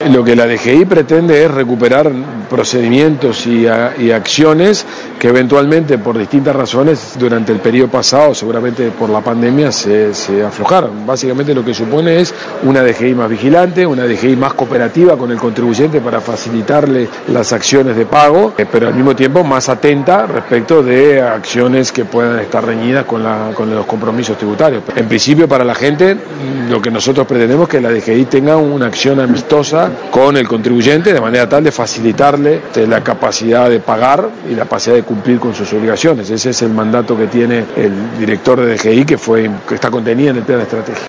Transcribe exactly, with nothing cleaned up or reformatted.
Lo que la D G I pretende es recuperar procedimientos y, a, y acciones que eventualmente por distintas razones durante el periodo pasado, seguramente por la pandemia, se, se aflojaron. Básicamente lo que supone es una D G I más vigilante, una D G I más cooperativa con el contribuyente para facilitarle las acciones de pago, pero al mismo tiempo más atenta respecto de acciones que puedan estar reñidas con, la, con los compromisos tributarios. En principio, para la gente, lo que nosotros pretendemos es que la D G I tenga una acción amistosa con el contribuyente de manera tal de facilitarle la capacidad de pagar y la capacidad de cumplir con sus obligaciones. Ese es el mandato que tiene el director de D G I, que fue que está contenido en el plan de estrategia.